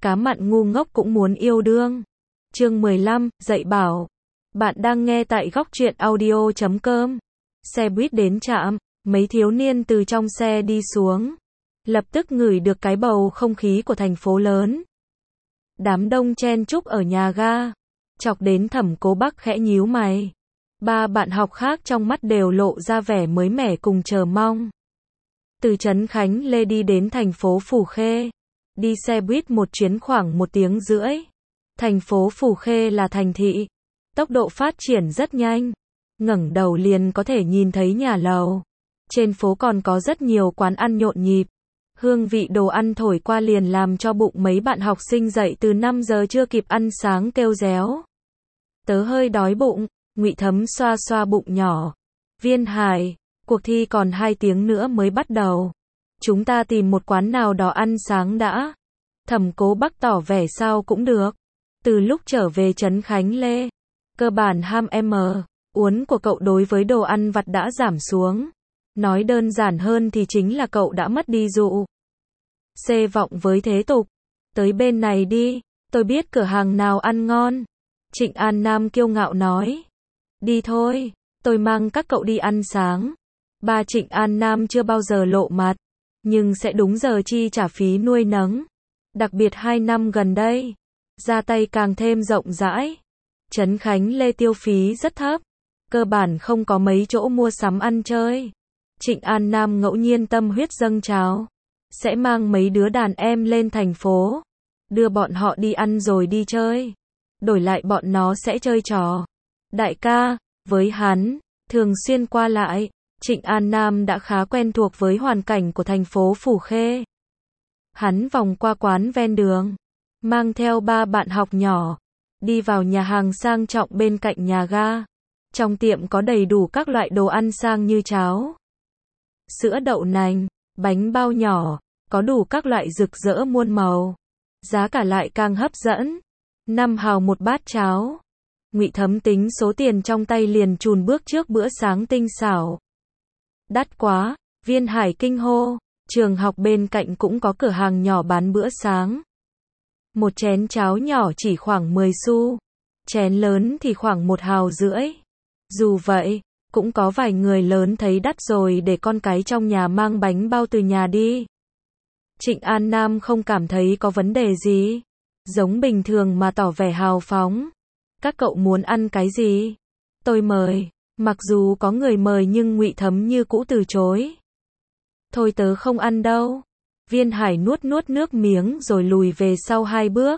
cá mặn ngu ngốc cũng muốn yêu đương. Chương 15, dạy bảo. Bạn đang nghe tại góc truyện audio.com. Xe buýt đến trạm, mấy thiếu niên từ trong xe đi xuống. Lập tức ngửi được cái bầu không khí của thành phố lớn. Đám đông chen chúc ở nhà ga. Chọc đến Thẩm Cố Bắc khẽ nhíu mày. Ba bạn học khác trong mắt đều lộ ra vẻ mới mẻ cùng chờ mong. Từ Trấn Khánh Lê đi đến thành phố Phủ Khê. Đi xe buýt một chuyến khoảng 1 tiếng rưỡi. Thành phố Phủ Khê là thành thị. Tốc độ phát triển rất nhanh. Ngẩng đầu liền có thể nhìn thấy nhà lầu. Trên phố còn có rất nhiều quán ăn nhộn nhịp. Hương vị đồ ăn thổi qua liền làm cho bụng mấy bạn học sinh dậy từ 5 giờ chưa kịp ăn sáng kêu réo. Tớ hơi đói bụng, Ngụy Thấm xoa xoa bụng nhỏ. Viên Hải, cuộc thi còn 2 tiếng nữa mới bắt đầu. Chúng ta tìm một quán nào đó ăn sáng đã. Thẩm Cố Bắc tỏ vẻ sao cũng được. Từ lúc trở về Trấn Khánh Lê, cơ bản ham uốn của cậu đối với đồ ăn vặt đã giảm xuống. Nói đơn giản hơn thì chính là cậu đã mất đi dụ. Xê vọng với thế tục. Tới bên này đi, tôi biết cửa hàng nào ăn ngon. Trịnh An Nam kiêu ngạo nói. Đi thôi, tôi mang các cậu đi ăn sáng. Ba Trịnh An Nam chưa bao giờ lộ mặt, nhưng sẽ đúng giờ chi trả phí nuôi nấng. Đặc biệt 2 năm gần đây, ra tay càng thêm rộng rãi. Trấn Khánh Lê tiêu phí rất thấp, cơ bản không có mấy chỗ mua sắm ăn chơi. Trịnh An Nam ngẫu nhiên tâm huyết dâng trào, sẽ mang mấy đứa đàn em lên thành phố, đưa bọn họ đi ăn rồi đi chơi. Đổi lại bọn nó sẽ chơi trò. Đại ca, với hắn, thường xuyên qua lại, Trịnh An Nam đã khá quen thuộc với hoàn cảnh của thành phố Phủ Khê. Hắn vòng qua quán ven đường, mang theo 3 bạn học nhỏ, đi vào nhà hàng sang trọng bên cạnh nhà ga. Trong tiệm có đầy đủ các loại đồ ăn sang như cháo, sữa đậu nành, bánh bao nhỏ, có đủ các loại rực rỡ muôn màu. Giá cả lại càng hấp dẫn. 5 hào một bát cháo. Ngụy Thấm tính số tiền trong tay liền chùn bước trước bữa sáng tinh xảo. Đắt quá, Viên Hải kinh hô. Trường học bên cạnh cũng có cửa hàng nhỏ bán bữa sáng. Một chén cháo nhỏ chỉ khoảng 10 xu. Chén lớn thì khoảng 1,5 hào. Dù vậy, cũng có vài người lớn thấy đắt rồi để con cái trong nhà mang bánh bao từ nhà đi. Trịnh An Nam không cảm thấy có vấn đề gì. Giống bình thường mà tỏ vẻ hào phóng. Các cậu muốn ăn cái gì? Tôi mời. Mặc dù có người mời nhưng Ngụy Thấm như cũ từ chối. Thôi tớ không ăn đâu. Viên Hải nuốt nước miếng rồi lùi về sau 2 bước.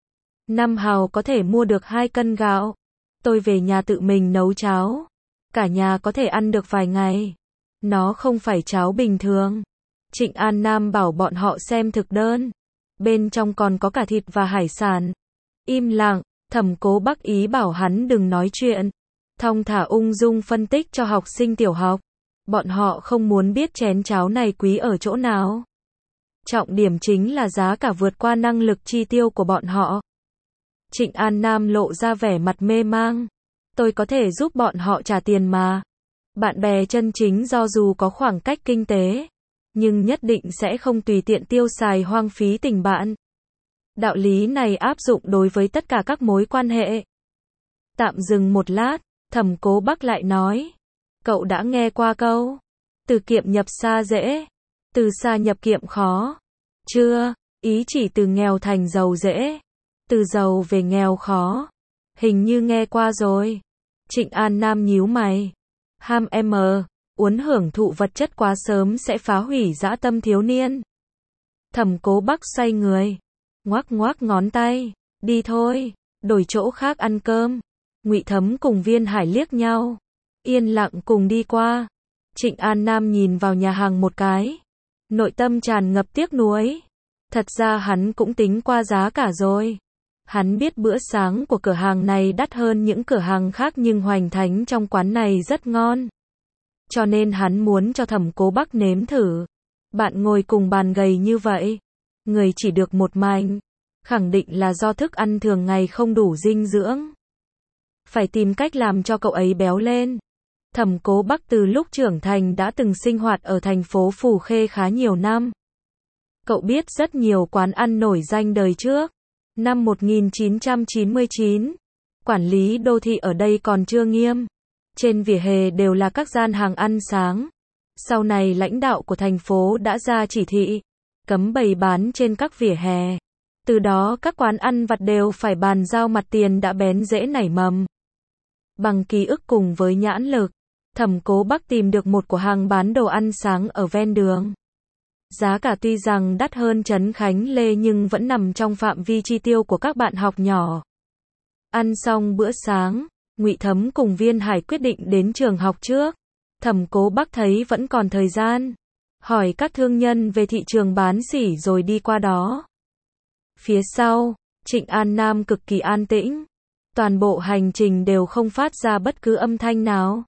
5 hào có thể mua được 2 cân gạo. Tôi về nhà tự mình nấu cháo. Cả nhà có thể ăn được vài ngày. Nó không phải cháo bình thường. Trịnh An Nam bảo bọn họ xem thực đơn. Bên trong còn có cả thịt và hải sản. Im lặng, Thẩm Cố Bắc ý bảo hắn đừng nói chuyện. Thong thả ung dung phân tích cho học sinh tiểu học. Bọn họ không muốn biết chén cháo này quý ở chỗ nào. Trọng điểm chính là giá cả vượt qua năng lực chi tiêu của bọn họ. Trịnh An Nam lộ ra vẻ mặt mê mang. Tôi có thể giúp bọn họ trả tiền mà. Bạn bè chân chính do dù có khoảng cách kinh tế, nhưng nhất định sẽ không tùy tiện tiêu xài hoang phí tình bạn. Đạo lý này áp dụng đối với tất cả các mối quan hệ. Tạm dừng một lát, Thẩm Cố Bắc lại nói. Cậu đã nghe qua câu từ kiệm nhập xa dễ, từ xa nhập kiệm khó. Chưa, ý chỉ từ nghèo thành giàu dễ, từ giàu về nghèo khó. Hình như nghe qua rồi. Trịnh An Nam nhíu mày. Ham uốn hưởng thụ vật chất quá sớm sẽ phá hủy dã tâm thiếu niên. Thẩm Cố Bắc xoay người, ngoắc ngoắc ngón tay. Đi thôi, đổi chỗ khác ăn cơm. Ngụy Thấm cùng Viên Hải liếc nhau, yên lặng cùng đi qua. Trịnh An Nam nhìn vào nhà hàng một cái, nội tâm tràn ngập tiếc nuối. Thật ra hắn cũng tính qua giá cả rồi. Hắn biết bữa sáng của cửa hàng này đắt hơn những cửa hàng khác nhưng hoành thánh trong quán này rất ngon. Cho nên hắn muốn cho Thẩm Cố Bắc nếm thử. Bạn ngồi cùng bàn gầy như vậy, người chỉ được một mảnh, khẳng định là do thức ăn thường ngày không đủ dinh dưỡng. Phải tìm cách làm cho cậu ấy béo lên. Thẩm Cố Bắc từ lúc trưởng thành đã từng sinh hoạt ở thành phố Phủ Khê khá nhiều năm. Cậu biết rất nhiều quán ăn nổi danh đời trước. Năm 1999, quản lý đô thị ở đây còn chưa nghiêm. Trên vỉa hè đều là các gian hàng ăn sáng. Sau này lãnh đạo của thành phố đã ra chỉ thị, cấm bày bán trên các vỉa hè. Từ đó các quán ăn vặt đều phải bàn giao mặt tiền đã bén rễ nảy mầm. Bằng ký ức cùng với nhãn lực, Thẩm Cố Bắc tìm được một cửa hàng bán đồ ăn sáng ở ven đường. Giá cả tuy rằng đắt hơn Trấn Khánh Lê nhưng vẫn nằm trong phạm vi chi tiêu của các bạn học nhỏ. Ăn xong bữa sáng, Ngụy Thấm cùng Viên Hải quyết định đến trường học trước. Thẩm Cố Bắc thấy vẫn còn thời gian, hỏi các thương nhân về thị trường bán sỉ rồi đi qua đó. Phía sau, Trịnh An Nam cực kỳ an tĩnh. Toàn bộ hành trình đều không phát ra bất cứ âm thanh nào.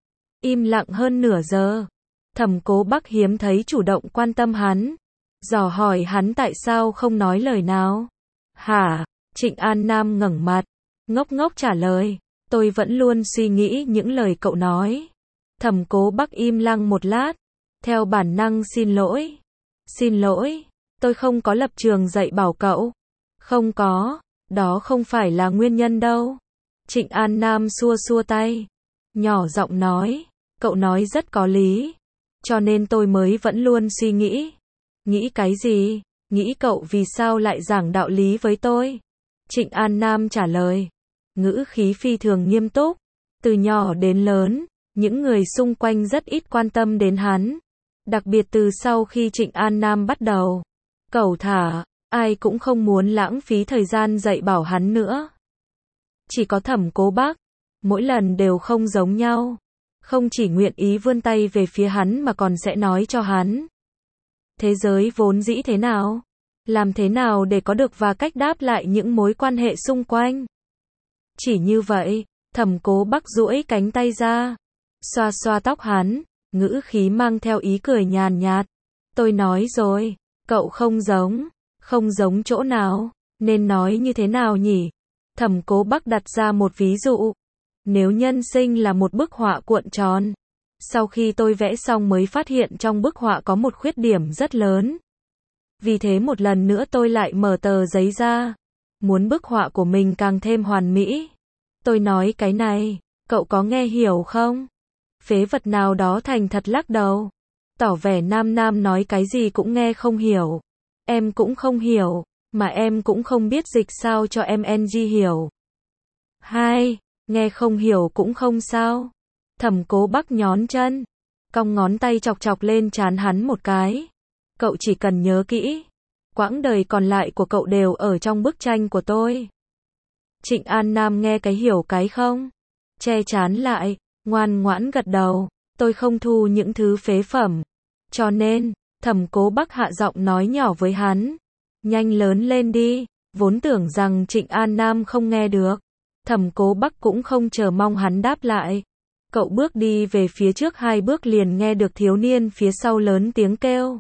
Im lặng hơn nửa giờ. Thẩm Cố Bắc hiếm thấy chủ động quan tâm hắn, dò hỏi hắn tại sao không nói lời nào. Hả? Trịnh An Nam ngẩng mặt, ngốc ngốc trả lời. Tôi vẫn luôn suy nghĩ những lời cậu nói. Thẩm Cố Bắc im lặng một lát, theo bản năng xin lỗi. Xin lỗi, tôi không có lập trường dạy bảo cậu. Không có, đó không phải là nguyên nhân đâu. Trịnh An Nam xua xua tay, nhỏ giọng nói, cậu nói rất có lý. Cho nên tôi mới vẫn luôn suy nghĩ. Nghĩ cái gì? Nghĩ cậu vì sao lại giảng đạo lý với tôi? Trịnh An Nam trả lời, ngữ khí phi thường nghiêm túc. Từ nhỏ đến lớn, những người xung quanh rất ít quan tâm đến hắn. Đặc biệt từ sau khi Trịnh An Nam bắt đầu cẩu thả, ai cũng không muốn lãng phí thời gian dạy bảo hắn nữa. Chỉ có Thẩm Cố Bắc, mỗi lần đều không giống nhau. Không chỉ nguyện ý vươn tay về phía hắn mà còn sẽ nói cho hắn thế giới vốn dĩ thế nào, làm thế nào để có được và cách đáp lại những mối quan hệ xung quanh. Chỉ như vậy, Thẩm Cố Bắc duỗi cánh tay ra, xoa xoa tóc hắn, ngữ khí mang theo ý cười nhàn nhạt. Tôi nói rồi, cậu không giống chỗ nào, nên nói như thế nào nhỉ? Thẩm Cố Bắc đặt ra một ví dụ. Nếu nhân sinh là một bức họa cuộn tròn, sau khi tôi vẽ xong mới phát hiện trong bức họa có một khuyết điểm rất lớn. Vì thế một lần nữa tôi lại mở tờ giấy ra, muốn bức họa của mình càng thêm hoàn mỹ. Tôi nói cái này, cậu có nghe hiểu không? Phế vật nào đó thành thật lắc đầu, tỏ vẻ Nam nói cái gì cũng nghe không hiểu. Em cũng không hiểu, mà em cũng không biết dịch sao cho em NG hiểu. Hai, nghe không hiểu cũng không sao. Thẩm Cố Bắc nhón chân, cong ngón tay chọc chọc lên trán hắn một cái. Cậu chỉ cần nhớ kỹ, quãng đời còn lại của cậu đều ở trong bức tranh của tôi. Trịnh An Nam nghe cái hiểu cái không, che trán lại, ngoan ngoãn gật đầu. Tôi không thu những thứ phế phẩm. Cho nên, Thẩm Cố Bắc hạ giọng nói nhỏ với hắn, nhanh lớn lên đi. Vốn tưởng rằng Trịnh An Nam không nghe được, Thẩm Cố Bắc cũng không chờ mong hắn đáp lại. Cậu bước đi về phía trước 2 bước liền nghe được thiếu niên phía sau lớn tiếng kêu.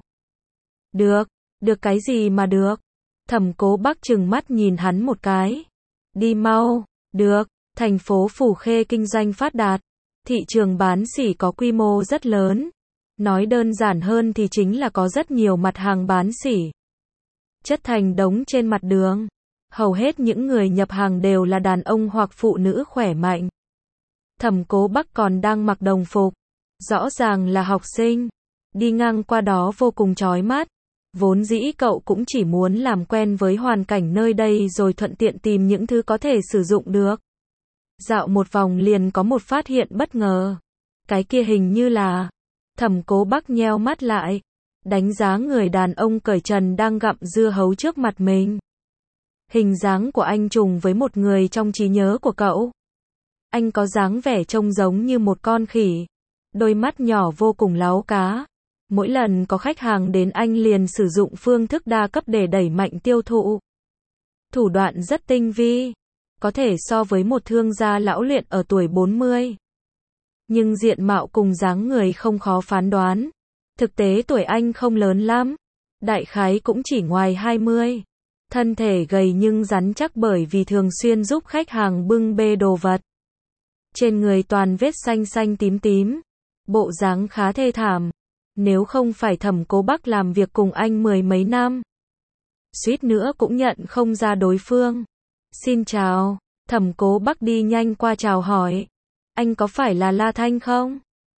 Được cái gì mà được? Thẩm Cố Bắc trừng mắt nhìn hắn một cái. Đi mau, được, thành phố Phủ Khê kinh doanh phát đạt. Thị trường bán sỉ có quy mô rất lớn. Nói đơn giản hơn thì chính là có rất nhiều mặt hàng bán sỉ chất thành đống trên mặt đường. Hầu hết những người nhập hàng đều là đàn ông hoặc phụ nữ khỏe mạnh. Thẩm Cố Bắc còn đang mặc đồng phục, rõ ràng là học sinh. Đi ngang qua đó vô cùng chói mắt. Vốn dĩ cậu cũng chỉ muốn làm quen với hoàn cảnh nơi đây rồi thuận tiện tìm những thứ có thể sử dụng được. Dạo một vòng liền có một phát hiện bất ngờ. Cái kia hình như là... Thẩm Cố Bắc nheo mắt lại, đánh giá người đàn ông cởi trần đang gặm dưa hấu trước mặt mình. Hình dáng của anh trùng với một người trong trí nhớ của cậu. Anh có dáng vẻ trông giống như một con khỉ, đôi mắt nhỏ vô cùng láu cá. Mỗi lần có khách hàng đến anh liền sử dụng phương thức đa cấp để đẩy mạnh tiêu thụ. Thủ đoạn rất tinh vi, có thể so với một thương gia lão luyện ở tuổi 40. Nhưng diện mạo cùng dáng người không khó phán đoán. Thực tế tuổi anh không lớn lắm, đại khái cũng chỉ ngoài 20. Thân thể gầy nhưng rắn chắc bởi vì thường xuyên giúp khách hàng bưng bê đồ vật. Trên người toàn vết xanh xanh tím tím, bộ dáng khá thê thảm. Nếu không phải Thẩm Cố Bắc làm việc cùng anh mười mấy năm, suýt nữa cũng nhận không ra đối phương. Xin chào, Thẩm Cố Bắc đi nhanh qua chào hỏi. Anh có phải là La Thanh không?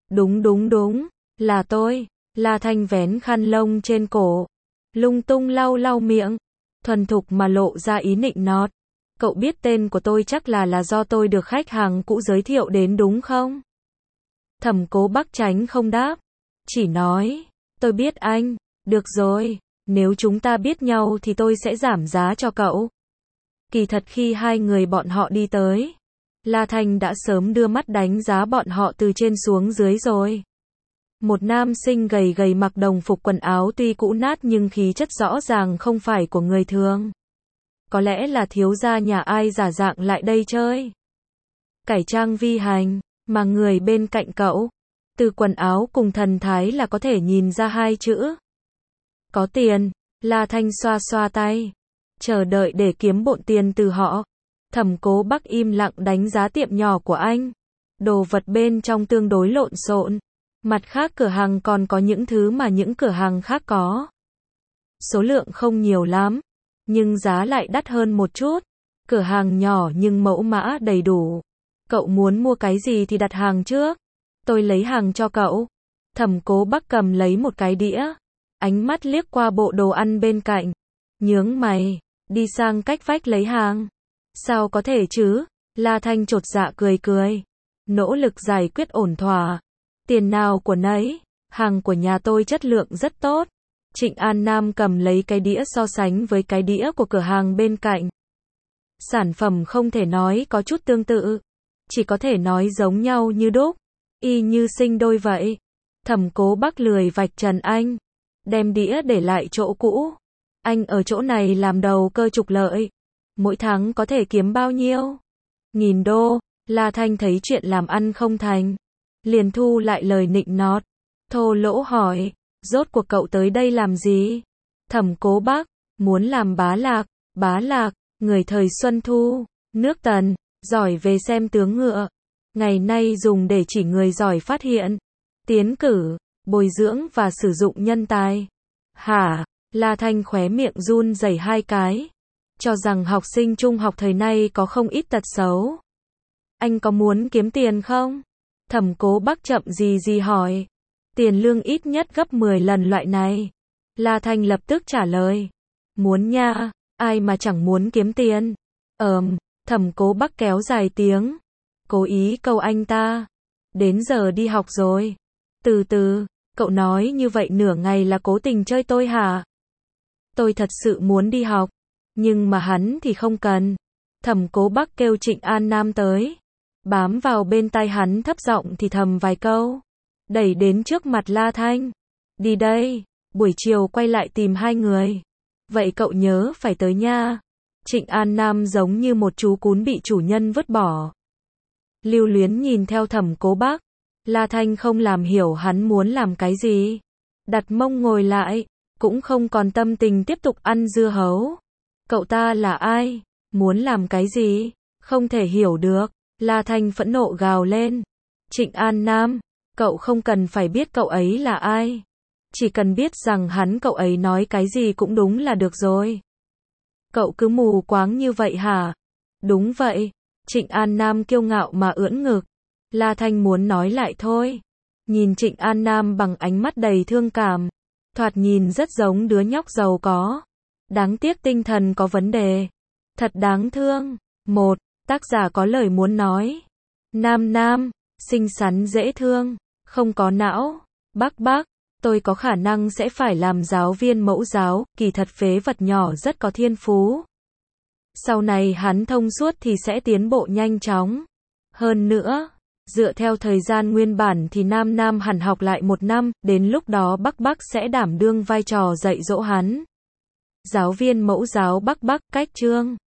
Đúng, là tôi. La Thanh vén khăn lông trên cổ, lung tung lau lau miệng, thuần thục mà lộ ra ý nịnh nọt. Cậu biết tên của tôi chắc là do tôi được khách hàng cũ giới thiệu đến đúng không? Thẩm Cố Bắc tránh không đáp, chỉ nói, tôi biết anh, được rồi, nếu chúng ta biết nhau thì tôi sẽ giảm giá cho cậu. Kỳ thật khi hai người bọn họ đi tới, La Thanh đã sớm đưa mắt đánh giá bọn họ từ trên xuống dưới rồi. Một nam sinh gầy gầy mặc đồng phục quần áo tuy cũ nát nhưng khí chất rõ ràng không phải của người thường. Có lẽ là thiếu gia nhà ai giả dạng lại đây chơi. Cải trang vi hành, mà người bên cạnh cậu, từ quần áo cùng thần thái là có thể nhìn ra hai chữ. Có tiền. La Thanh xoa xoa tay, chờ đợi để kiếm bộn tiền từ họ. Thẩm Cố Bắc im lặng đánh giá tiệm nhỏ của anh. Đồ vật bên trong tương đối lộn xộn. Mặt khác cửa hàng còn có những thứ mà những cửa hàng khác có. Số lượng không nhiều lắm, nhưng giá lại đắt hơn một chút. Cửa hàng nhỏ nhưng mẫu mã đầy đủ. Cậu muốn mua cái gì thì đặt hàng trước. Tôi lấy hàng cho cậu. Thẩm Cố Bắc cầm lấy một cái đĩa. Ánh mắt liếc qua bộ đồ ăn bên cạnh. Nhướng mày, đi sang cách vách lấy hàng. Sao có thể chứ? La Thanh chột dạ cười. Nỗ lực giải quyết ổn thỏa. Tiền nào của nấy, hàng của nhà tôi chất lượng rất tốt. Trịnh An Nam cầm lấy cái đĩa so sánh với cái đĩa của cửa hàng bên cạnh. Sản phẩm không thể nói có chút tương tự, chỉ có thể nói giống nhau như đúc, y như sinh đôi vậy. Thẩm Cố Bắc lười vạch trần anh, đem đĩa để lại chỗ cũ. Anh ở chỗ này làm đầu cơ trục lợi, mỗi tháng có thể kiếm bao nhiêu? $1000. La Thanh thấy chuyện làm ăn không thành, liền thu lại lời nịnh nọt, thô lỗ hỏi, rốt cuộc cậu tới đây làm gì? Thẩm Cố Bắc, muốn làm bá lạc, người thời Xuân Thu, nước Tần, giỏi về xem tướng ngựa, ngày nay dùng để chỉ người giỏi phát hiện, tiến cử, bồi dưỡng và sử dụng nhân tài. Hả? La Thanh khóe miệng run rẩy hai cái, cho rằng học sinh trung học thời nay có không ít tật xấu. Anh có muốn kiếm tiền không? Thẩm Cố Bắc chậm gì hỏi. Tiền lương ít nhất gấp 10 lần loại này. La Thanh lập tức trả lời. Muốn nha, ai mà chẳng muốn kiếm tiền. Thẩm Cố Bắc kéo dài tiếng, cố ý câu anh ta. Đến giờ đi học rồi. Từ từ, cậu nói như vậy nửa ngày là cố tình chơi tôi hả? Tôi thật sự muốn đi học, nhưng mà hắn thì không cần. Thẩm Cố Bắc kêu Trịnh An Nam tới, bám vào bên tai hắn thấp giọng thì thầm vài câu, đẩy đến trước mặt La Thanh. Đi đây, buổi chiều quay lại tìm hai người. Vậy cậu nhớ phải tới nha. Trịnh An Nam giống như một chú cún bị chủ nhân vứt bỏ. Lưu luyến nhìn theo Thẩm Cố Bắc. La Thanh không làm hiểu hắn muốn làm cái gì. Đặt mông ngồi lại, cũng không còn tâm tình tiếp tục ăn dưa hấu. Cậu ta là ai? Muốn làm cái gì? Không thể hiểu được. La Thanh phẫn nộ gào lên. Trịnh An Nam, cậu không cần phải biết cậu ấy là ai. Chỉ cần biết rằng cậu ấy nói cái gì cũng đúng là được rồi. Cậu cứ mù quáng như vậy hả? Đúng vậy. Trịnh An Nam kiêu ngạo mà ưỡn ngực. La Thanh muốn nói lại thôi. Nhìn Trịnh An Nam bằng ánh mắt đầy thương cảm. Thoạt nhìn rất giống đứa nhóc giàu có. Đáng tiếc tinh thần có vấn đề. Thật đáng thương. Tác giả có lời muốn nói. Nam, xinh xắn dễ thương, không có não. Bắc, tôi có khả năng sẽ phải làm giáo viên mẫu giáo, kỳ thật phế vật nhỏ rất có thiên phú. Sau này hắn thông suốt thì sẽ tiến bộ nhanh chóng. Hơn nữa, dựa theo thời gian nguyên bản thì Nam hẳn học lại 1 năm, đến lúc đó Bắc sẽ đảm đương vai trò dạy dỗ hắn. Giáo viên mẫu giáo Bắc, cách chương.